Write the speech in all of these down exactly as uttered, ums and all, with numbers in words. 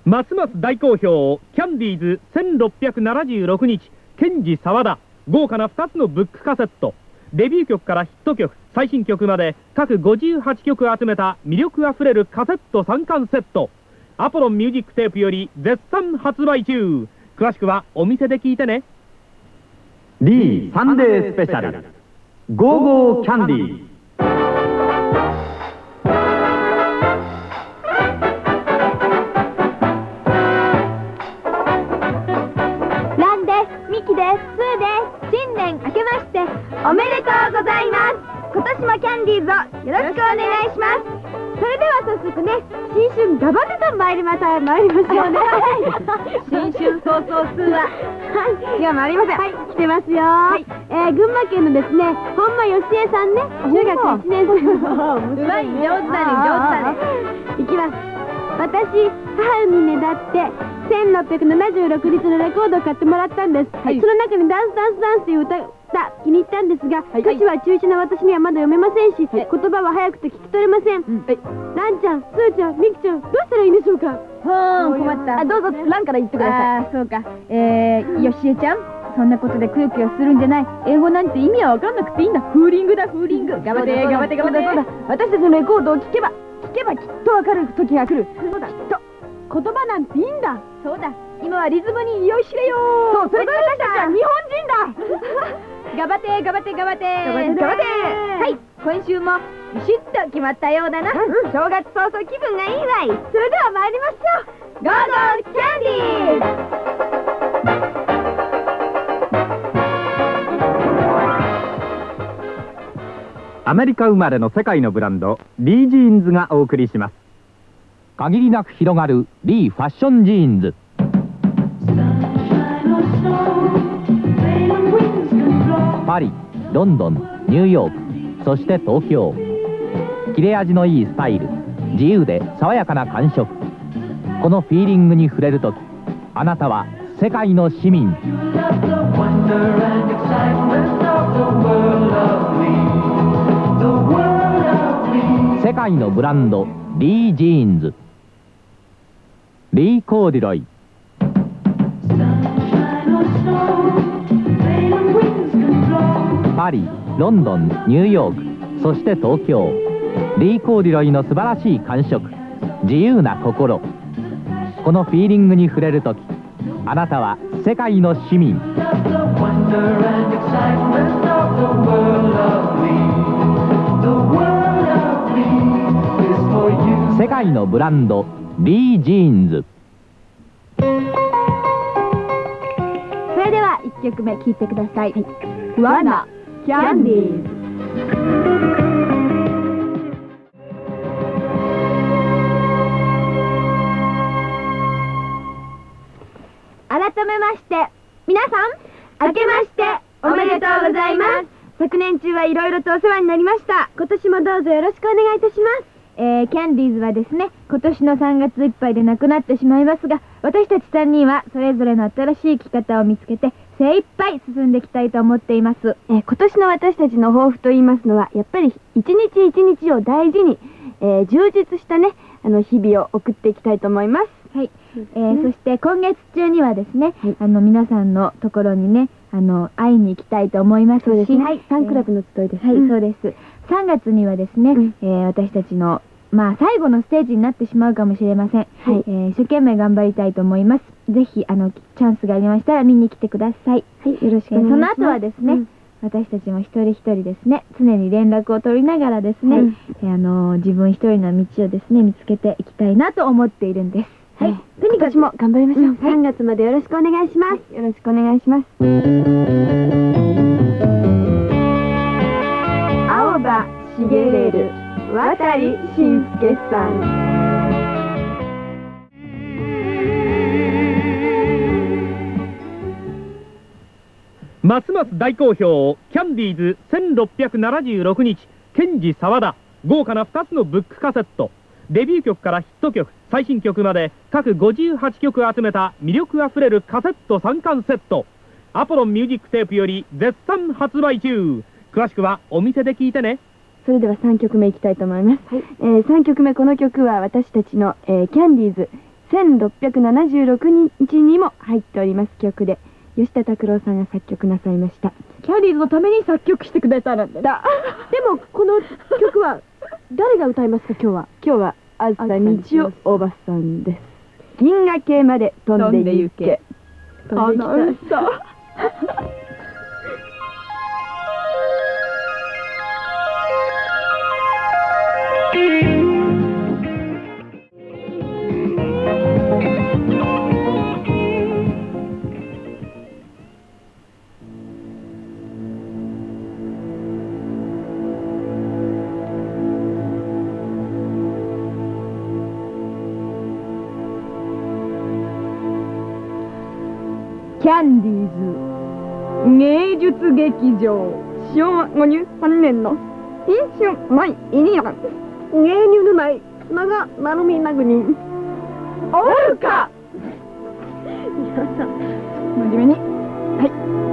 ますます大好評キャンディーズせんろっぴゃくななじゅうろくにちケンジ沢田、豪華なふたつのブックカセット、デビュー曲からヒット曲、最新曲まで各ごじゅうはちきょく集めた魅力あふれるカセットさんかんセット、アポロンミュージックテープより絶賛発売中。詳しくはお店で聞いてね。 D サンデースペシャルゴーゴーキャンディー。 ランです、ミキです、スーです。新年明けましておめでとうございます。今年もキャンディーズをよろしくお願いします。それでは早速ね、新春ガバテと参りまた参りましょうね。新春早々スーははい、違うもありません。はい、来てますよ。はい、えー、群馬県のですね、本間よしえさんね、中学いちねん生。うまい、上手だね、上手だね。いきます。私、母にねだってせんろっぴゃくななじゅうろくにちのレコードを買ってもらったんです。はい、その中にダンスダンスダンスという歌が気に入ったんですが、はい、歌詞は中止な私にはまだ読めませんし、はい、言葉は早くて聞き取れません。うん、はい、ランちゃん、スーちゃん、ミキちゃん、どうしたらいいんでしょうか。はーん、困った。あ、どうぞ、ランから言ってください。ああ、そうか。えー、よしえちゃん、そんなことでくよくよするんじゃない。英語なんて意味は分かんなくていいんだ。フーリングだ、フーリング。頑張って、頑張って、頑張って。そうだ、私たちのレコードを聴けば、聴けばきっと分かる時が来る。そうだ、きっと。言葉なんていいんだ。そうだ、今はリズムによいしれよ。そう、それから私たちは日本人だ。頑張って、頑張って、頑張って。頑張って、頑張って。はい、今週もビシッと決まったようだな。うん、正月早々気分がいいわい。それでは参りましょう。ゴーゴーキャンディー。アメリカ生まれの世界のブランドリージーンズがお送りします。限りなく広がるリーファッションジーンズ。パリ、ロンドン、ニューヨーク、そして東京。切れ味のいいスタイル、自由で爽やかな感触。このフィーリングに触れるとき、あなたは世界の市民。世界のブランドリージーンズ。リー・コーデュロイ。パリ、ロンドン、ニューヨーク、そして東京。リー・コーデュロイの素晴らしい感触、自由な心。このフィーリングに触れるとき、あなたは世界の市民。世界のブランドリー・ジーンズ。 それではいっきょくめ聴いてください。はい、ワナキャンディーズ。改めまして皆さん、明けましておめでとうございます。昨年中はいろいろとお世話になりました。今年もどうぞよろしくお願いいたします。えー、キャンディーズはですね、今年のさんがついっぱいで亡くなってしまいますが、私たちさんにんはそれぞれの新しい生き方を見つけて精一杯進んでいきたいと思っています。えー、今年の私たちの抱負といいますのは、やっぱり一日一日を大事に、えー、充実したね、あの日々を送っていきたいと思います。はい、えー、そして今月中にはですね、はい、あの皆さんのところにね、あの会いに行きたいと思いますし、そうですね、はい、ファンクラブの集いです、えー、はい、うん、そうです。さんがつにはですね、うん、えー、私たちのまあ最後のステージになってしまうかもしれません。はい、えー、一生懸命頑張りたいと思います。ぜひあのチャンスがありましたら見に来てください。はい、よろしくお願いします。その後はですね、うん、私たちも一人一人ですね、常に連絡を取りながらですね、はい、えー、あの自分一人の道をですね見つけていきたいなと思っているんです。はい、とにかくも頑張りましょう。うん、さんがつまでよろしくお願いします。はい、よろしくお願いします。青葉茂れる渡慎介さん。 ますます大好評キャンディーズせんろっぴゃくななじゅうろくにちケンジ沢田、豪華なふたつのブックカセット、デビュー曲からヒット曲、最新曲まで各ごじゅうはちきょく集めた魅力あふれるカセットさんかんセット、アポロンミュージックテープより絶賛発売中。詳しくはお店で聞いてね。 それではさんきょくめいきたいと思います。はい、えー、さんきょくめ、この曲は私たちの、えー、キャンディーズせんろっぴゃくななじゅうろくにちにも入っております曲で、吉田拓郎さんが作曲なさいました。 キャンディーズのために作曲してくれたんだ。だでもこの曲は誰が歌いますか？今日は今日はあずさみちおおばさんです。銀河系まで飛んで行け。 アナウンサー。 キャンディーズ芸術劇場しょうわごじゅうさんねんの新春舞イニアン芸入のない長丸みなぐにおるか皆さん真面目にはい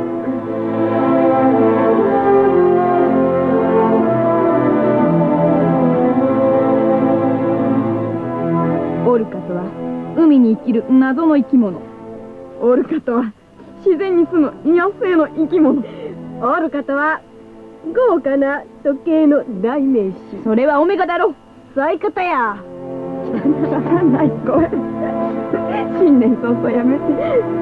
オルカとは海に生きる謎の生き物。オルカとは自然に住む野生の生き物。オルカとは豪華な時計の代名詞。それはオメガだろ。そういうことや。ない子新年早々やめて。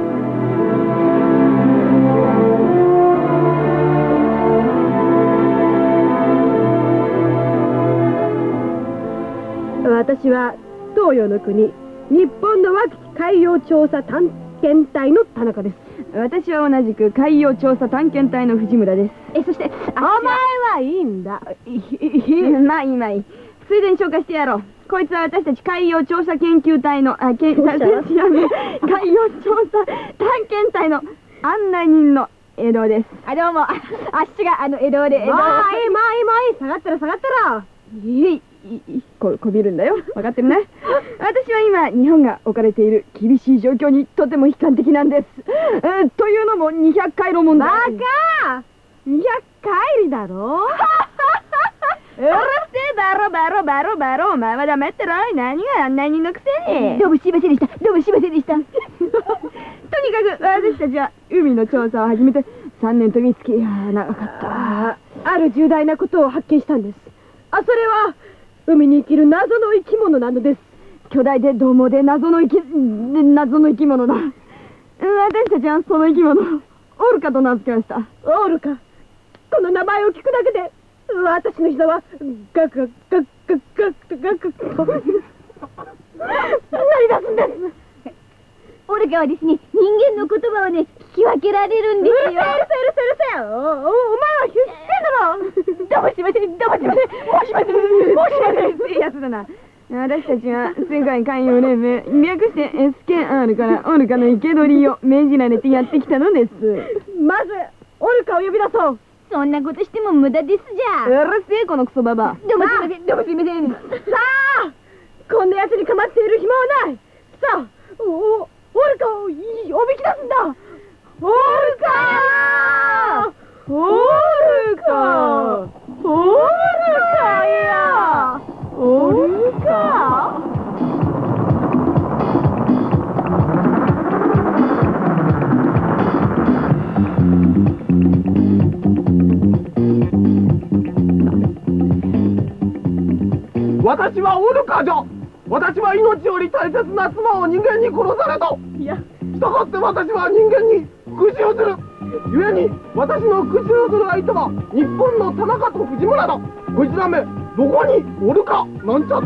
私は東洋の国日本の若き海洋調査探検隊の田中です。私は同じく海洋調査探検隊の藤村です。え、そしてお前はいいんだ。まあいいまあいい。ついでに紹介してやろう。こいつは私たち海洋調査研究隊のあけん海洋調査探検隊の案内人の江戸です。あ、どうも。あっしがあの江戸で江戸。まあいいまあいいまあいい。下がったら下がったら。いいここびるんだよ。分かってるね。私は今日本が置かれている厳しい状況にとても悲観的なんです。えー、というのもにひゃっかい路問題。バカにひゃっかいりだろ。うるせえだろだろだろだろ。お前はダメってろい。何が案内人のくせに。どうもすいませんでした。どうもすいませんでした。とにかく私たちは海の調査を始めてさんねんとみつき。いやー長かった。ある重大なことを発見したんです。あ、それは海に生きる謎の生き物なのです。巨大で獰猛で謎の生き謎の生き物だ。私たちはその生き物をオルカと名付けました。オルカ。この名前を聞くだけで私の膝はガクガクガクガクガクガクと鳴り出すんです。オルカはですね、人間の言葉をね、聞き分けられるんですよ。うるせえうるせえうるせえ。お、お前は必死だろ。どうもしません、どうもしません、もうしません、もうしませんってやつだな。私たちは世界海洋連盟、略して エスケーアール からオルカの生け捕りを命じられてやってきたのです。まずオルカを呼び出そう。そんなことしても無駄ですじゃ。うるせえこのクソババア。どうもすいません、どうもすいません。さあこんなやつに構っている暇はない。さあおオルカをおびき出すんだ。オルカーオルカオルカやオルカ私はオルカじゃ。私は命より大切な妻を人間に殺された。いや、したがって私は人間に復讐をする。故に私の復讐をする相手は日本の田中と藤村だ。こいつらめどこにおるかなんちゃって。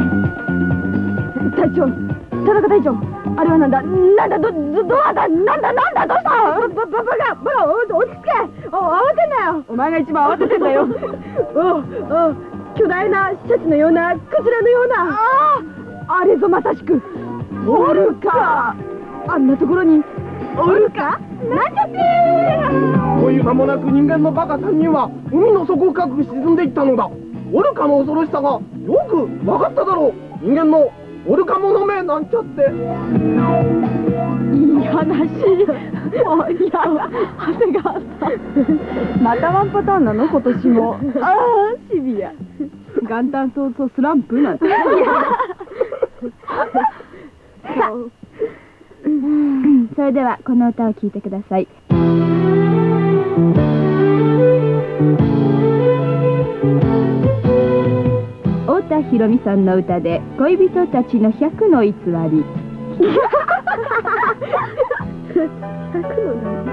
隊長、田中隊長、あれはなんだなんだどどどうだなんだなんだどうした。バババカバカ落ち着け。お慌てんなよ。お前が一番慌ててんだよ。おお巨大なシャチのようなクジラのような。あああれぞまさしくオルカ。あんなところにオルカなんちゃってー。という間もなく人間のバカさんにんは海の底深く沈んでいったのだ。オルカの恐ろしさがよく分かっただろう。人間のオルカ者めなんちゃって。いい話。もういや長谷川さんまたワンパターンなの今年も。ああシビア。元旦早々スランプなんて。 それではこの歌を聴いてください。太田裕美さんの歌で恋人たちの百の偽り。百の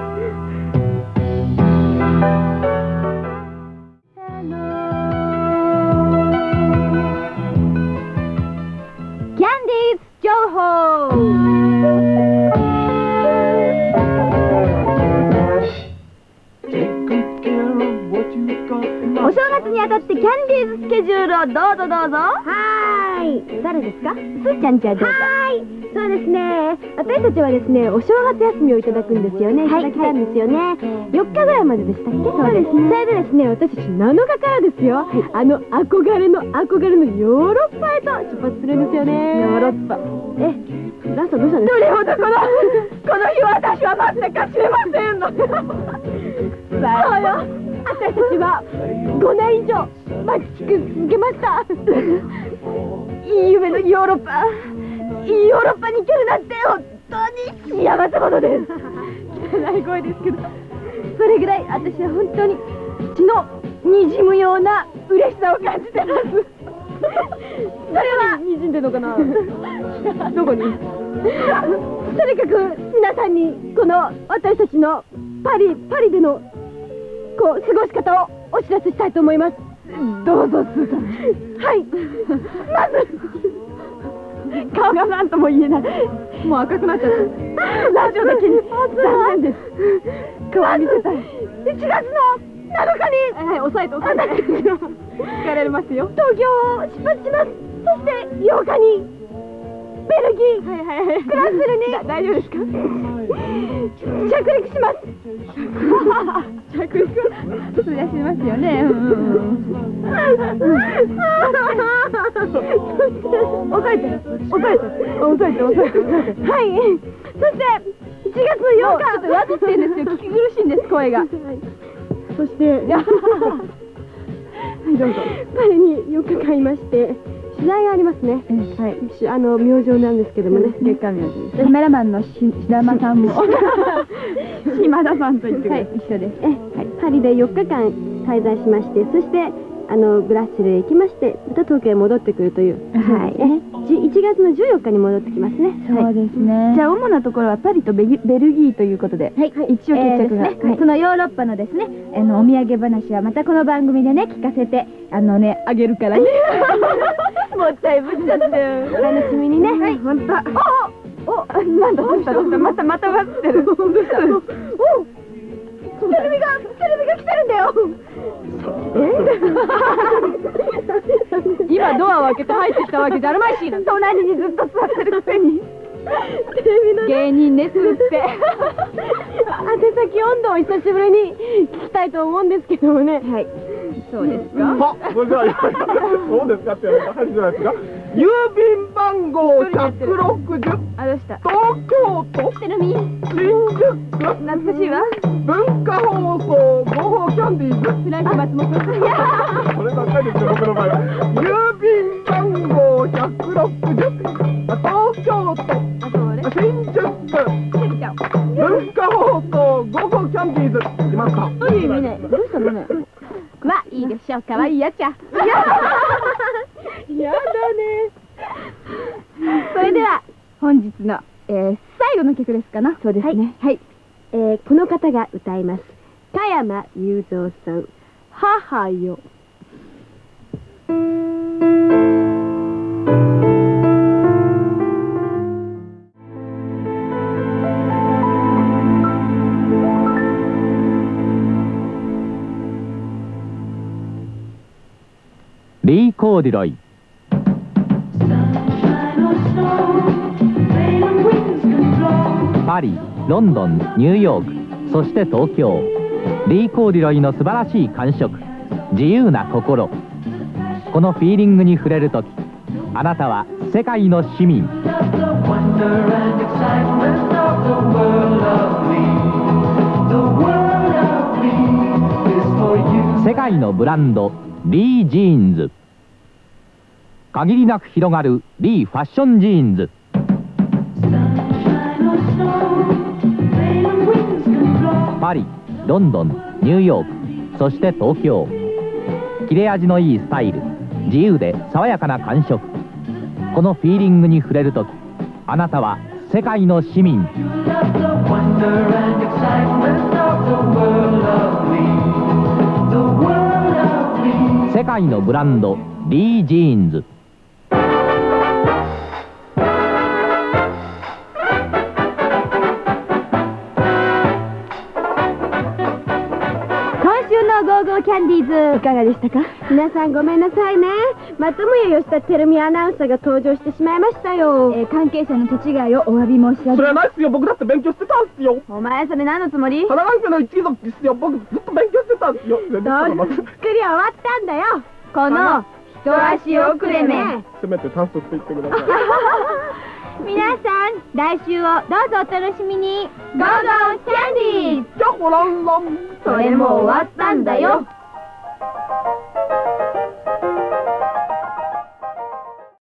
キャンディーズ情報。お正月にあたってキャンディーズスケジュールをどうぞどうぞ。はーい。誰ですか？すーちゃんちはどうぞ。はーい。そうですね。私たちはですね、お正月休みをいただくんですよね。いただきたいんですよね。よっかぐらいまででしたっけ？そうですね。それでですね、私たちなのかからですよ。あの憧れの憧れのヨーロッパへと出発するんですよね。ヨーロッパ。え、ラストどうしたんですか？どれほどこのこの日は私は待ってか知れませんの。そうよ。私たちはごねん以上待ち続けました。いい夢のヨーロッパ、いいヨーロッパに行けるなんて本当に幸せ者です。汚い声ですけど、それぐらい私は本当に血のにじむような嬉しさを感じてます。それはにじんでるのかな。どこに？とにかく皆さんにこの私たちのパリパリでのこう過ごし方をお知らせしたいと思います。どうぞスーさん。はい。まず顔が何とも言えない。もう赤くなっちゃった。ラジオだけに残念です。顔見せたい。いちがつのなのかに、はい、押さえて押さえて聞かれますよ。東京を出発します。そしてようかにベルギー、はいはいはい、フランスルに大丈夫ですか？着陸します。着陸そりゃしますよね。押さえて押さえて押さえて押さえて押さえて。はい。そしていちがつのようか、ちょっとわずってんですよ。聞き苦しいんです声が。そしてはいどうぞ。パリによっかかんいまして取材がありますね。はい。あの明星なんですけどもね。月刊明星です。カメラマンの志田間さんも島田さんと言って一緒です。え、パリでよっかかん滞在しまして、そしてあのブラッセルへ行きまして、また東京へ戻ってくるという。はい。いちがつのじゅうよっかに戻ってきますね。そうですね。じゃあ主なところはパリとベルギーということで、一応決着が。そのヨーロッパのですね、あのお土産話はまたこの番組でね聞かせてあのねあげるからね。もったいぶっちゃって。お楽しみにね。はい。本当。おお、なんだどうしたどうした、またまた待ってる。どうした。お。テレビがテレビが来てるんだよ。今ドアを開けて入ってきたわけじゃあるまいし、隣にずっと座ってるくせに。テレビの芸人ですって。宛先温度を久しぶりに聞きたいと思うんですけどもね。はい。そうですか。 あ、それではそうですかって話じゃないですか。郵便番号ひゃくろくじゅう。 あ、どうした。 東京都テレビ。 新宿区。 懐かしいわ。 文化放送ごほうキャンディーズ。 フランク松本さん。いや。 そればっかりですよ僕の場合。郵便番号ひゃくろくじゅう。東京都新宿区文化放送ごほうキャンディーズ。いました。 どういう意味ね。どうしたのね。まあいいでしょう。可愛いやつや。やだね。それでは本日の、えー、最後の曲ですかな。そうですね。はい。えー、この方が歌います。加山雄三さん。母よ。 リー・コーディロイ。パリ、ロンドン、ニューヨーク、そして東京。リー・コーディロイの素晴らしい感触、自由な心。このフィーリングに触れるとき、あなたは世界の市民。世界のブランド、リー・ジーンズ。限りなく広がるリーファッションジーンズ。 パリ、ロンドン、ニューヨーク、そして東京。切れ味のいいスタイル、自由で爽やかな感触。このフィーリングに触れるとき、あなたは世界の市民。世界のブランド、リー・ジーンズ。 ゴーゴーキャンディーズいかがでしたか？皆さんごめんなさいね。またもや吉田照美アナウンサーが登場してしまいましたよ。えー、関係者の手違いをお詫び申し上げ。 それはないっすよ。僕だって勉強してたんすよ。 お前それ何のつもり？ 花眼鏡の一族ですよ。僕ずっと勉強してたんすよ。 どっくり終わったんだよ。この一足遅れめ。 せめて短足って言ってください。 皆さん来週をどうぞお楽しみに。ゴーゴーキャンディーズ。 じゃあホランラン。 それも終わったんだよ。